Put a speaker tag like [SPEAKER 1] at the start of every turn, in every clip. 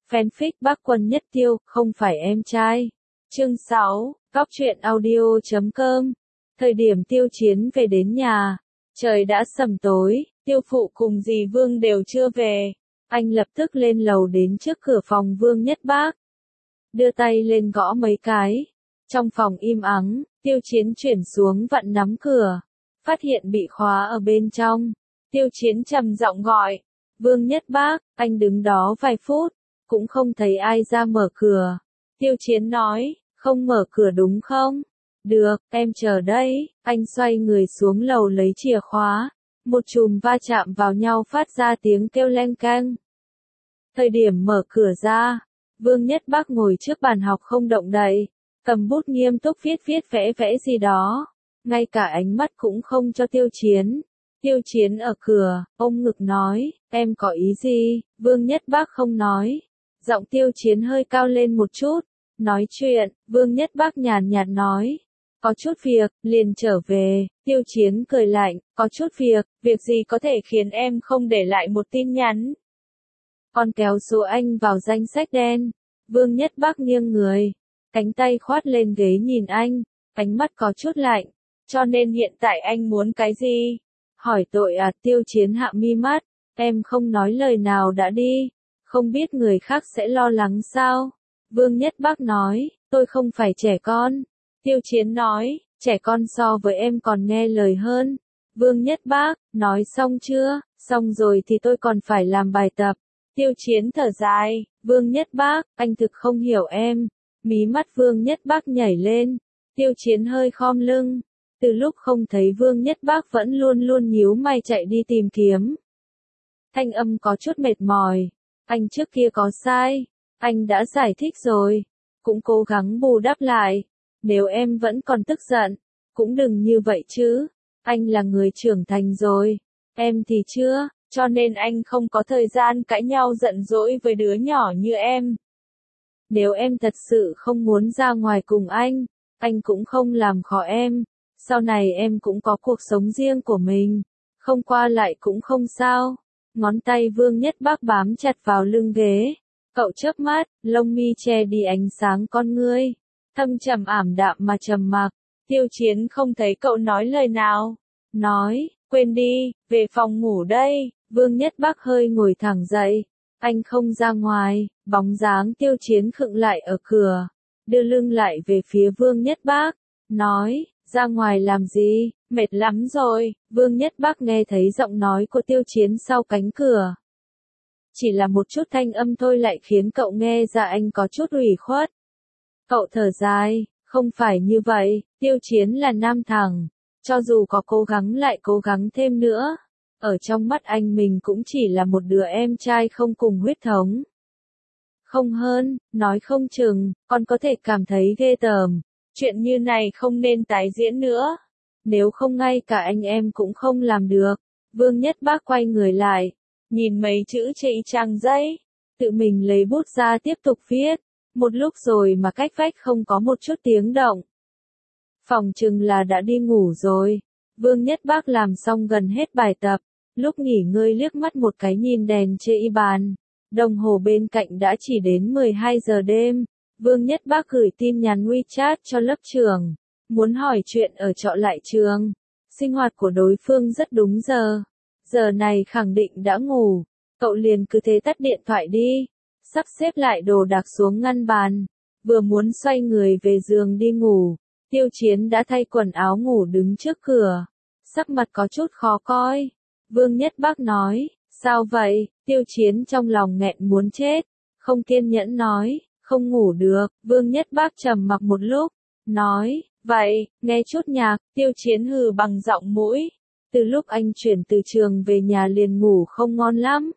[SPEAKER 1] Fanfic Bác Quân Nhất Tiêu, không phải em trai. Chương 6, Góc truyện audio.com. Thời điểm Tiêu Chiến về đến nhà, trời đã sầm tối, Tiêu Phụ cùng dì Vương đều chưa về. Anh lập tức lên lầu đến trước cửa phòng Vương Nhất Bác, đưa tay lên gõ mấy cái. Trong phòng im ắng, Tiêu Chiến chuyển xuống vặn nắm cửa, phát hiện bị khóa ở bên trong. Tiêu Chiến trầm giọng gọi, Vương Nhất Bác. Anh đứng đó vài phút, cũng không thấy ai ra mở cửa. Tiêu Chiến nói, không mở cửa đúng không? Được, em chờ đây. Anh xoay người xuống lầu lấy chìa khóa. Một chùm va chạm vào nhau phát ra tiếng kêu leng keng. Thời điểm mở cửa ra, Vương Nhất Bác ngồi trước bàn học không động đậy, cầm bút nghiêm túc viết vẽ gì đó. Ngay cả ánh mắt cũng không cho Tiêu Chiến. Tiêu Chiến ở cửa, ôm ngực nói, em có ý gì? Vương Nhất Bác không nói. Giọng Tiêu Chiến hơi cao lên một chút. Nói chuyện, Vương Nhất Bác nhàn nhạt nói. Có chút việc, liền trở về. Tiêu Chiến cười lạnh, có chút việc gì có thể khiến em không để lại một tin nhắn? Con kéo số anh vào danh sách đen. Vương Nhất Bác nghiêng người, cánh tay khoát lên ghế nhìn anh, ánh mắt có chút lạnh. Cho nên hiện tại anh muốn cái gì? Hỏi tội à? Tiêu Chiến hạ mi mắt, em không nói lời nào đã đi, không biết người khác sẽ lo lắng sao? Vương Nhất Bác nói, tôi không phải trẻ con. Tiêu Chiến nói, trẻ con so với em còn nghe lời hơn. Vương Nhất Bác, nói xong chưa? Xong rồi thì tôi còn phải làm bài tập. Tiêu Chiến thở dài, Vương Nhất Bác, anh thực không hiểu em. Mí mắt Vương Nhất Bác nhảy lên. Tiêu Chiến hơi khom lưng. Từ lúc không thấy Vương Nhất Bác vẫn luôn nhíu mày chạy đi tìm kiếm. Thanh âm có chút mệt mỏi. Anh trước kia có sai. Anh đã giải thích rồi. Cũng cố gắng bù đắp lại. Nếu em vẫn còn tức giận, cũng đừng như vậy chứ. Anh là người trưởng thành rồi. Em thì chưa, cho nên anh không có thời gian cãi nhau giận dỗi với đứa nhỏ như em. Nếu em thật sự không muốn ra ngoài cùng anh cũng không làm khó em. Sau này em cũng có cuộc sống riêng của mình. Không qua lại cũng không sao. Ngón tay Vương Nhất Bác bám chặt vào lưng ghế. Cậu chớp mắt, lông mi che đi ánh sáng con ngươi. Thâm trầm ảm đạm mà trầm mặc. Tiêu Chiến không thấy cậu nói lời nào. Nói, quên đi, về phòng ngủ đây. Vương Nhất Bác hơi ngồi thẳng dậy. Anh không ra ngoài. Bóng dáng Tiêu Chiến khựng lại ở cửa, đưa lưng lại về phía Vương Nhất Bác. Nói, ra ngoài làm gì, mệt lắm rồi. Vương Nhất Bác nghe thấy giọng nói của Tiêu Chiến sau cánh cửa. Chỉ là một chút thanh âm thôi lại khiến cậu nghe ra anh có chút ủy khuất. Cậu thở dài, không phải như vậy, Tiêu Chiến là nam thẳng. Cho dù có cố gắng lại cố gắng thêm nữa, ở trong mắt anh mình cũng chỉ là một đứa em trai không cùng huyết thống. Không hơn, nói không chừng, còn có thể cảm thấy ghê tởm. Chuyện như này không nên tái diễn nữa. Nếu không ngay cả anh em cũng không làm được. Vương Nhất Bác quay người lại, nhìn mấy chữ trên trang giấy, tự mình lấy bút ra tiếp tục viết. Một lúc rồi mà cách vách không có một chút tiếng động. Phòng chừng là đã đi ngủ rồi. Vương Nhất Bác làm xong gần hết bài tập, lúc nghỉ ngơi liếc mắt một cái nhìn đèn trên bàn. Đồng hồ bên cạnh đã chỉ đến 12 giờ đêm. Vương Nhất Bác gửi tin nhắn WeChat cho lớp trưởng, muốn hỏi chuyện ở trọ lại trường. Sinh hoạt của đối phương rất đúng giờ. Giờ này khẳng định đã ngủ. Cậu liền cứ thế tắt điện thoại đi, sắp xếp lại đồ đạc xuống ngăn bàn. Vừa muốn xoay người về giường đi ngủ, Tiêu Chiến đã thay quần áo ngủ đứng trước cửa. Sắc mặt có chút khó coi. Vương Nhất Bác nói, sao vậy? Tiêu Chiến trong lòng nghẹn muốn chết, không kiên nhẫn nói, không ngủ được. Vương Nhất Bác trầm mặc một lúc, nói, vậy, nghe chút nhạc. Tiêu Chiến hừ bằng giọng mũi. Từ lúc anh chuyển từ trường về nhà liền ngủ không ngon lắm.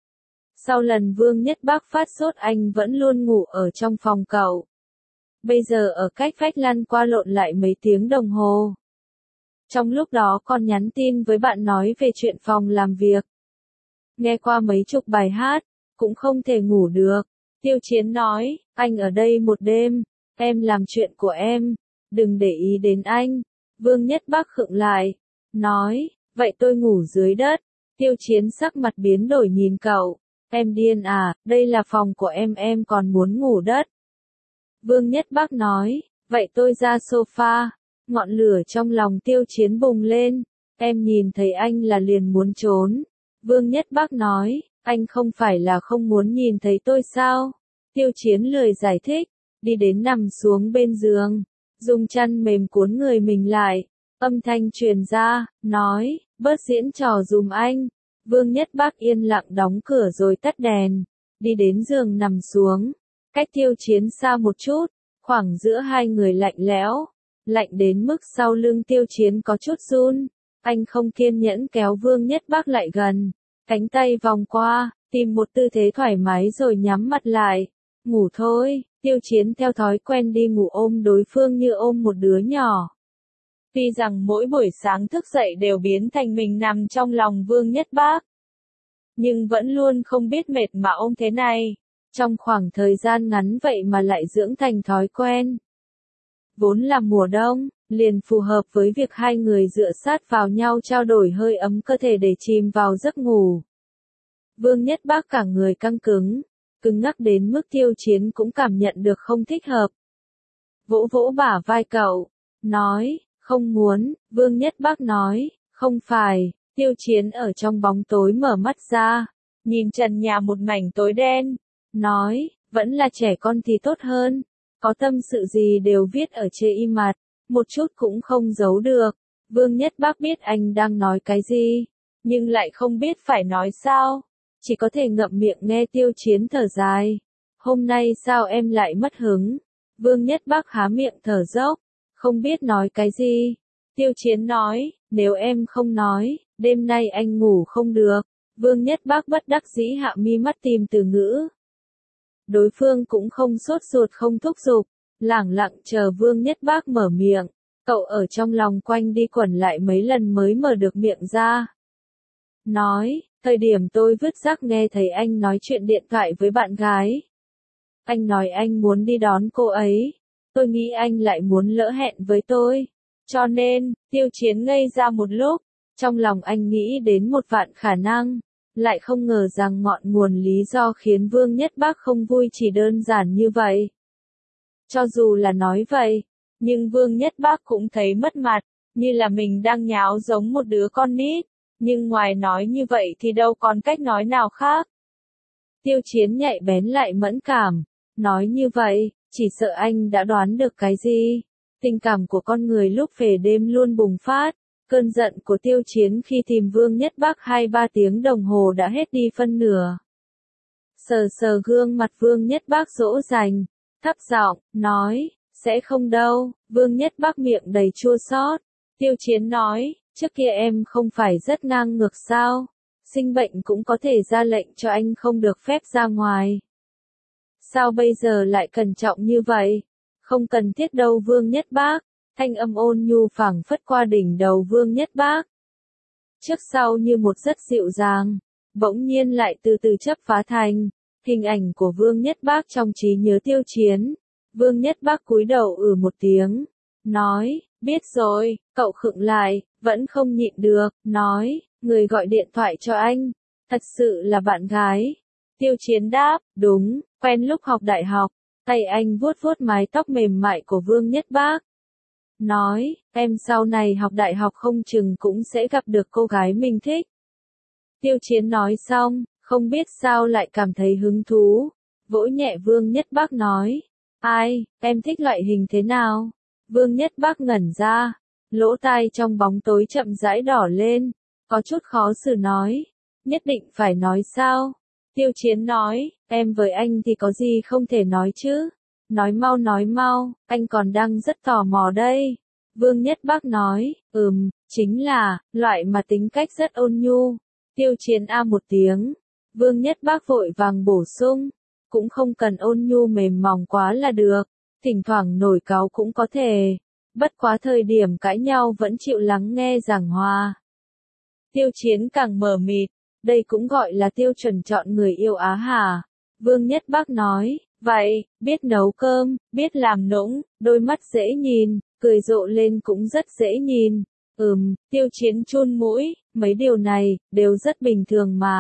[SPEAKER 1] Sau lần Vương Nhất Bác phát sốt anh vẫn luôn ngủ ở trong phòng cậu. Bây giờ ở cách vách lăn qua lộn lại mấy tiếng đồng hồ. Trong lúc đó còn nhắn tin với bạn nói về chuyện phòng làm việc. Nghe qua mấy chục bài hát, cũng không thể ngủ được. Tiêu Chiến nói, anh ở đây một đêm, em làm chuyện của em, đừng để ý đến anh. Vương Nhất Bác khựng lại, nói, vậy tôi ngủ dưới đất. Tiêu Chiến sắc mặt biến đổi nhìn cậu, Em điên à, đây là phòng của em còn muốn ngủ đất. Vương Nhất Bác nói, vậy tôi ra sofa. Ngọn lửa trong lòng Tiêu Chiến bùng lên, em nhìn thấy anh là liền muốn trốn. Vương Nhất Bác nói, anh không phải là không muốn nhìn thấy tôi sao? Tiêu Chiến lười giải thích, đi đến nằm xuống bên giường, dùng chăn mềm cuốn người mình lại, âm thanh truyền ra, nói, bớt diễn trò dùm anh. Vương Nhất Bác yên lặng đóng cửa rồi tắt đèn, đi đến giường nằm xuống, cách Tiêu Chiến xa một chút, khoảng giữa hai người lạnh lẽo, lạnh đến mức sau lưng Tiêu Chiến có chút run. Anh không kiên nhẫn kéo Vương Nhất Bác lại gần, cánh tay vòng qua, tìm một tư thế thoải mái rồi nhắm mắt lại. Ngủ thôi, Tiêu Chiến theo thói quen đi ngủ ôm đối phương như ôm một đứa nhỏ. Tuy rằng mỗi buổi sáng thức dậy đều biến thành mình nằm trong lòng Vương Nhất Bác, nhưng vẫn luôn không biết mệt mà ôm thế này. Trong khoảng thời gian ngắn vậy mà lại dưỡng thành thói quen. Vốn là mùa đông, liền phù hợp với việc hai người dựa sát vào nhau trao đổi hơi ấm cơ thể để chìm vào giấc ngủ. Vương Nhất Bác cả người căng cứng, cứng ngắc đến mức Tiêu Chiến cũng cảm nhận được không thích hợp. Vỗ vỗ bả vai cậu, nói, không muốn. Vương Nhất Bác nói, không phải. Tiêu Chiến ở trong bóng tối mở mắt ra, nhìn trần nhà một mảnh tối đen, nói, vẫn là trẻ con thì tốt hơn, có tâm sự gì đều viết ở trên y mặt, một chút cũng không giấu được. Vương Nhất Bác biết anh đang nói cái gì, nhưng lại không biết phải nói sao, chỉ có thể ngậm miệng nghe Tiêu Chiến thở dài. Hôm nay sao em lại mất hứng? Vương Nhất Bác há miệng thở dốc, không biết nói cái gì. Tiêu Chiến nói, nếu em không nói, đêm nay anh ngủ không được. Vương Nhất Bác bất đắc dĩ hạ mi mắt tìm từ ngữ. Đối phương cũng không sốt ruột không thúc giục, lẳng lặng chờ Vương Nhất Bác mở miệng. Cậu ở trong lòng quanh đi quẩn lại mấy lần mới mở được miệng ra. Nói, thời điểm tôi vứt rác nghe thấy anh nói chuyện điện thoại với bạn gái. Anh nói anh muốn đi đón cô ấy. Tôi nghĩ anh lại muốn lỡ hẹn với tôi. Cho nên, Tiêu Chiến ngây ra một lúc. Trong lòng anh nghĩ đến một vạn khả năng. Lại không ngờ rằng ngọn nguồn lý do khiến Vương Nhất Bác không vui chỉ đơn giản như vậy. Cho dù là nói vậy, nhưng Vương Nhất Bác cũng thấy mất mặt, như là mình đang nháo giống một đứa con nít. Nhưng ngoài nói như vậy thì đâu còn cách nói nào khác. Tiêu Chiến nhạy bén lại mẫn cảm, nói như vậy, chỉ sợ anh đã đoán được cái gì. Tình cảm của con người lúc về đêm luôn bùng phát, cơn giận của Tiêu Chiến khi tìm Vương Nhất Bác 2-3 tiếng đồng hồ đã hết đi phân nửa. Sờ sờ gương mặt Vương Nhất Bác dỗ dành, thấp giọng, nói, sẽ không đâu. Vương Nhất Bác miệng đầy chua xót. Tiêu Chiến nói, trước kia em không phải rất ngang ngược sao? Sinh bệnh cũng có thể ra lệnh cho anh không được phép ra ngoài. Sao bây giờ lại cẩn trọng như vậy? Không cần thiết đâu Vương Nhất Bác. Thanh âm ôn nhu phảng phất qua đỉnh đầu Vương Nhất Bác. Trước sau như một rất dịu dàng, bỗng nhiên lại từ từ chấp phá thành hình ảnh của Vương Nhất Bác trong trí nhớ Tiêu Chiến. Vương Nhất Bác cúi đầu một tiếng, nói, biết rồi. Cậu khựng lại, vẫn không nhịn được, nói, người gọi điện thoại cho anh, thật sự là bạn gái. Tiêu Chiến đáp, đúng, quen lúc học đại học. Tay anh vuốt vuốt mái tóc mềm mại của Vương Nhất Bác. Nói, em sau này học đại học không chừng cũng sẽ gặp được cô gái mình thích. Tiêu Chiến nói xong, không biết sao lại cảm thấy hứng thú. Vỗ nhẹ Vương Nhất Bác nói, ai, em thích loại hình thế nào? Vương Nhất Bác ngẩn ra, lỗ tai trong bóng tối chậm rãi đỏ lên, có chút khó xử nói, nhất định phải nói sao? Tiêu Chiến nói, em với anh thì có gì không thể nói chứ? Nói mau, anh còn đang rất tò mò đây. Vương Nhất Bác nói, chính là, loại mà tính cách rất ôn nhu. Tiêu Chiến một tiếng. Vương Nhất Bác vội vàng bổ sung, cũng không cần ôn nhu mềm mỏng quá là được, thỉnh thoảng nổi cáu cũng có thể. Bất quá thời điểm cãi nhau vẫn chịu lắng nghe giảng hòa. Tiêu Chiến càng mờ mịt, đây cũng gọi là tiêu chuẩn chọn người yêu á hả? Vương Nhất Bác nói, vậy, biết nấu cơm, biết làm nũng, đôi mắt dễ nhìn, cười rộ lên cũng rất dễ nhìn. Tiêu Chiến chun mũi, mấy điều này, đều rất bình thường mà.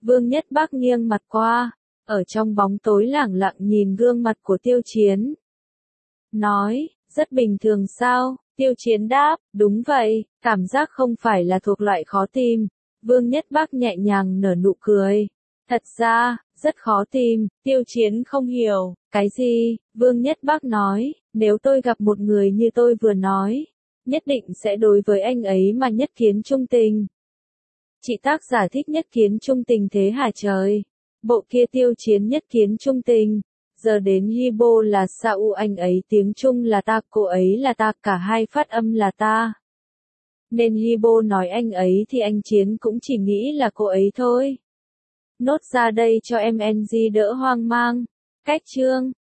[SPEAKER 1] Vương Nhất Bắc nghiêng mặt qua, ở trong bóng tối lẳng lặng nhìn gương mặt của Tiêu Chiến. Nói, rất bình thường sao? Tiêu Chiến đáp, đúng vậy, cảm giác không phải là thuộc loại khó tìm. Vương Nhất Bắc nhẹ nhàng nở nụ cười. Thật ra, rất khó tìm, Tiêu Chiến không hiểu, cái gì? Vương Nhất Bắc nói, nếu tôi gặp một người như tôi vừa nói, nhất định sẽ đối với anh ấy mà nhất kiến trung tình. Chị tác giả thích nhất kiến trung tình thế hả trời? Bộ kia Tiêu Chiến nhất kiến trung tình. Giờ đến Hibo là Sao, anh ấy tiếng Trung là ta, cô ấy là ta, cả hai phát âm là ta. Nên Hibo nói anh ấy thì anh Chiến cũng chỉ nghĩ là cô ấy thôi. Nốt ra đây cho em NG đỡ hoang mang. Cách chương